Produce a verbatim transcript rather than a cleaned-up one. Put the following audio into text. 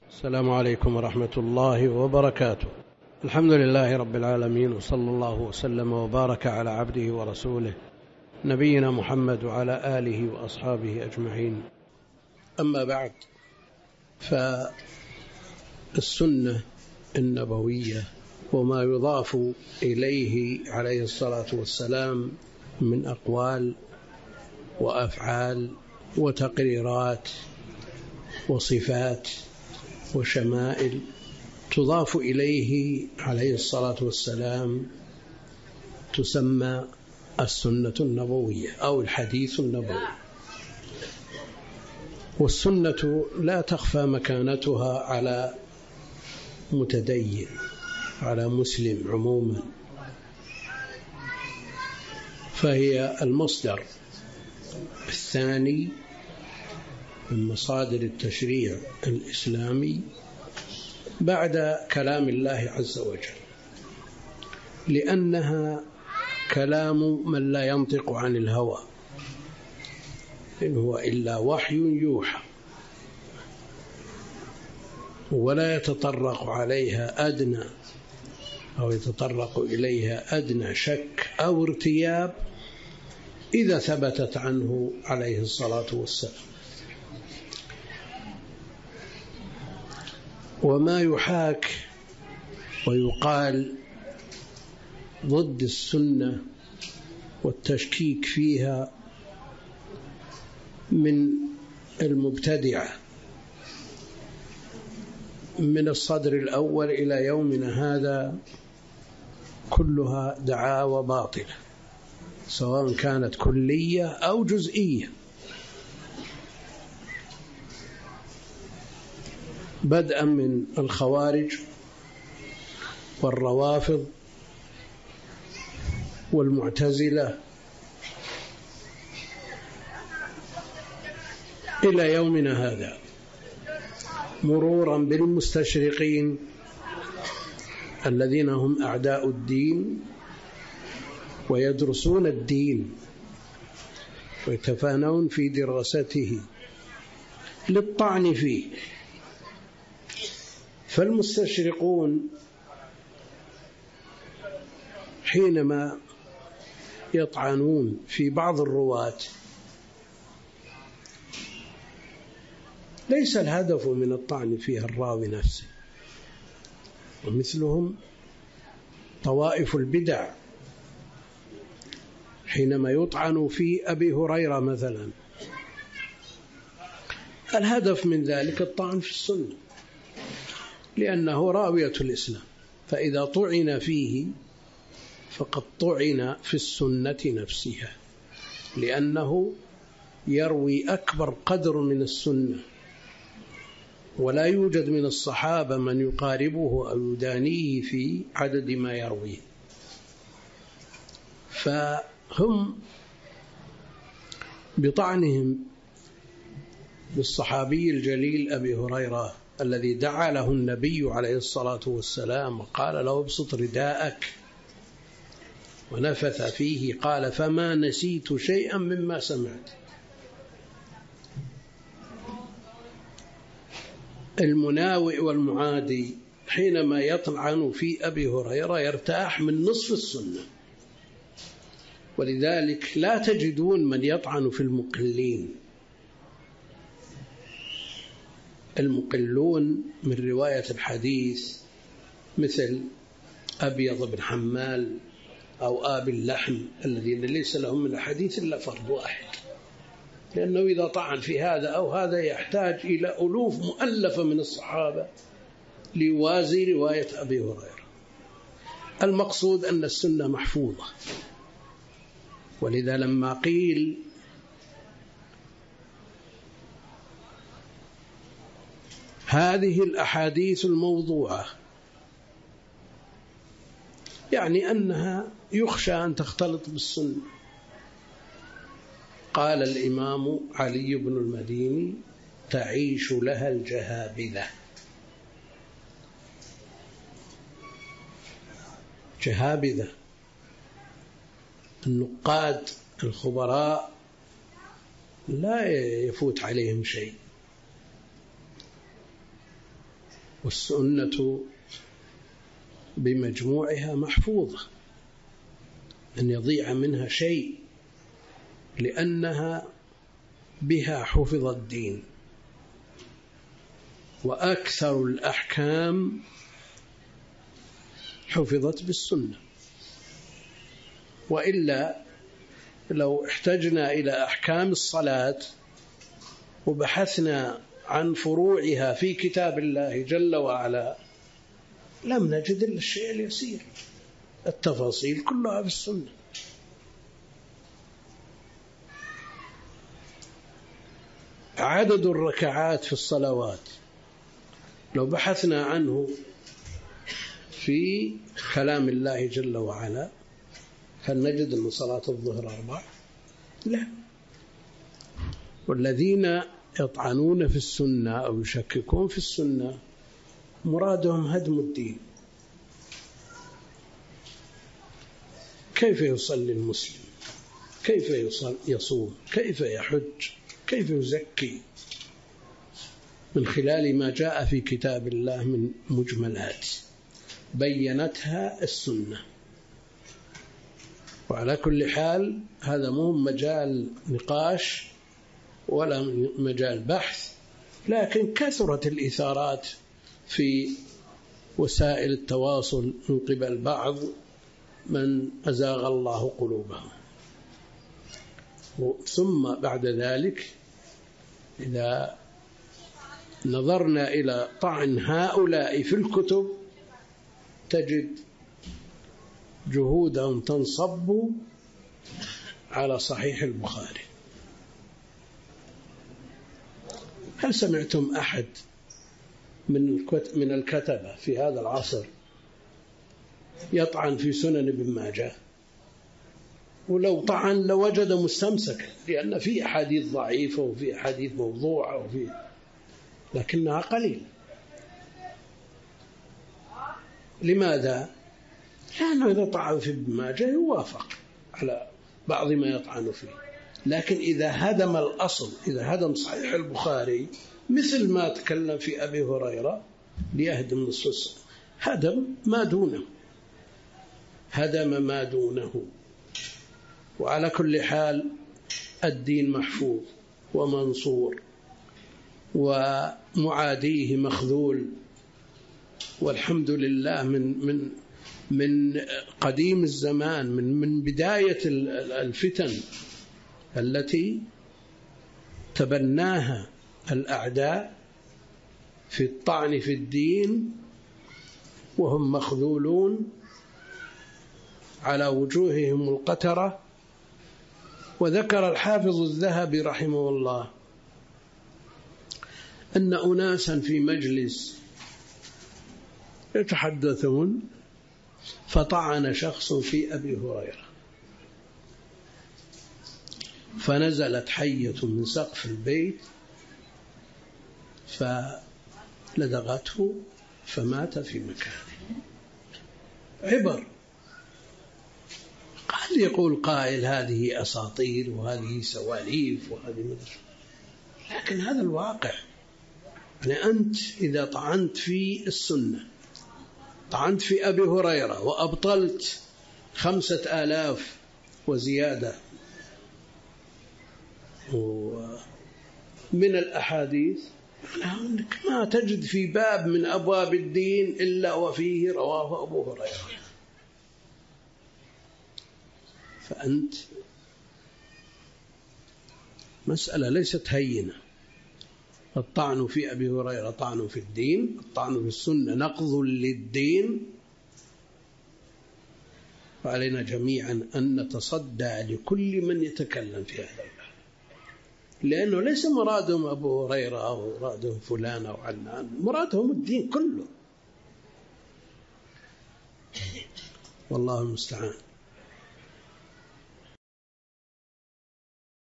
السلام عليكم ورحمة الله وبركاته. الحمد لله رب العالمين، وصلى الله وسلم وبارك على عبده ورسوله نبينا محمد وعلى آله وأصحابه أجمعين. أما بعد، فالسنة النبوية وما يضاف إليه عليه الصلاة والسلام من أقوال وأفعال وتقريرات وصفات وشمائل تضاف إليه عليه الصلاة والسلام تسمى السنة النبوية أو الحديث النبوي. والسنة لا تخفى مكانتها على متدين، على مسلم عموما، فهي المصدر الثاني من مصادر التشريع الإسلامي بعد كلام الله عز وجل، لأنها كلام من لا ينطق عن الهوى، إن هو إلا وحي يوحى، ولا يتطرق عليها أدنى أو يتطرق إليها أدنى شك أو ارتياب إذا ثبتت عنه عليه الصلاة والسلام. وما يحاك ويقال ضد السنة والتشكيك فيها من المبتدعة من الصدر الأول إلى يومنا هذا كلها دعاوى باطلة، سواء كانت كلية أو جزئية، بدءا من الخوارج والروافض والمعتزلة إلى يومنا هذا، مرورا بالمستشرقين الذين هم أعداء الدين ويدرسون الدين ويتفانون في دراسته للطعن فيه. فالمستشرقون حينما يطعنون في بعض الرواة ليس الهدف من الطعن فيها الراوي نفسه، ومثلهم طوائف البدع حينما يطعن في أبي هريرة مثلا، الهدف من ذلك الطعن في السنة، لأنه راوية الإسلام، فإذا طعن فيه فقد طعن في السنة نفسها، لأنه يروي أكبر قدر من السنة، ولا يوجد من الصحابة من يقاربه أو يدانيه في عدد ما يرويه. فهم بطعنهم بالصحابي الجليل أبي هريرة الذي دعا له النبي عليه الصلاة والسلام وقال له ابسط رداءك ونفث فيه، قال فما نسيت شيئا مما سمعت. المناوئ والمعادي حينما يطعن في أبي هريرة يرتاح من نصف السنة، ولذلك لا تجدون من يطعن في المقلين. المقلون من رواية الحديث مثل أبيض بن حمال أو آبي اللحم الذين ليس لهم من الحديث إلا فرد واحد، لأنه إذا طعن في هذا أو هذا يحتاج إلى ألوف مؤلفة من الصحابة ليوازي رواية أبي هريرة. المقصود أن السنة محفوظة، ولذا لما قيل هذه الأحاديث الموضوعة يعني أنها يخشى أن تختلط بالسنة، قال الإمام علي بن المديني تعيش لها الجهابذة. جهابذة النقاد الخبراء لا يفوت عليهم شيء، والسنة بمجموعها محفوظة، أن يضيع منها شيء، لأنها بها حفظ الدين، وأكثر الأحكام حفظت بالسنة. وإلا لو احتجنا إلى أحكام الصلاة وبحثنا عن فروعها في كتاب الله جل وعلا لم نجد إلا الشيء اليسير، التفاصيل كلها في السنة. عدد الركعات في الصلوات لو بحثنا عنه في كلام الله جل وعلا هل نجد أن صلاة الظهر أربع؟ لا. والذين يطعنون في السنة أو يشككون في السنة مرادهم هدم الدين. كيف يصلي المسلم؟ كيف يصوم؟ كيف يحج؟ كيف يزكي؟ من خلال ما جاء في كتاب الله من مجملات بينتها السنة. وعلى كل حال هذا مو مجال نقاش ولا مجال بحث، لكن كثرت الإثارات في وسائل التواصل من قبل بعض من أزاغ الله قلوبهم. ثم بعد ذلك إذا نظرنا إلى طعن هؤلاء في الكتب تجد جهودهم تنصب على صحيح البخاري. هل سمعتم أحد من من الكتبة في هذا العصر يطعن في سنن ابن ماجه؟ ولو طعن لوجد مستمسكا، لأن في أحاديث ضعيفة وفي أحاديث موضوعة وفي لكنها قليل. لماذا؟ لأنه إذا طعن في ابن ماجه يوافق على بعض ما يطعن فيه، لكن إذا هدم الأصل، إذا هدم صحيح البخاري مثل ما تكلم في أبي هريرة ليهدم نصف، هدم ما دونه، هدم ما دونه. وعلى كل حال الدين محفوظ ومنصور ومعاديه مخذول، والحمد لله من من من قديم الزمان، من من بداية الفتن التي تبناها الأعداء في الطعن في الدين وهم مخذولون على وجوههم القترة. وذكر الحافظ الذهبي رحمه الله أن أناسا في مجلس يتحدثون فطعن شخص في أبي هريرة، فنزلت حية من سقف البيت فلدغته فمات في مكانه. عبر. قد يقول قائل هذه أساطير وهذه سواليف وهذه مدرسة، لكن هذا الواقع. يعني أنت إذا طعنت في السنة، طعنت في أبي هريرة وأبطلت خمسة آلاف وزيادة من الأحاديث، أنك ما تجد في باب من أبواب الدين إلا وفيه رواه أبو هريرة. فأنت مسألة ليست هينة. الطعن في أبي هريرة طعن في الدين، الطعن في السنة نقض للدين. وعلينا جميعا أن نتصدى لكل من يتكلم في هذا الباب، لأنه ليس مرادهم أبو هريرة أو مرادهم فلان أو علان، مرادهم الدين كله. والله المستعان.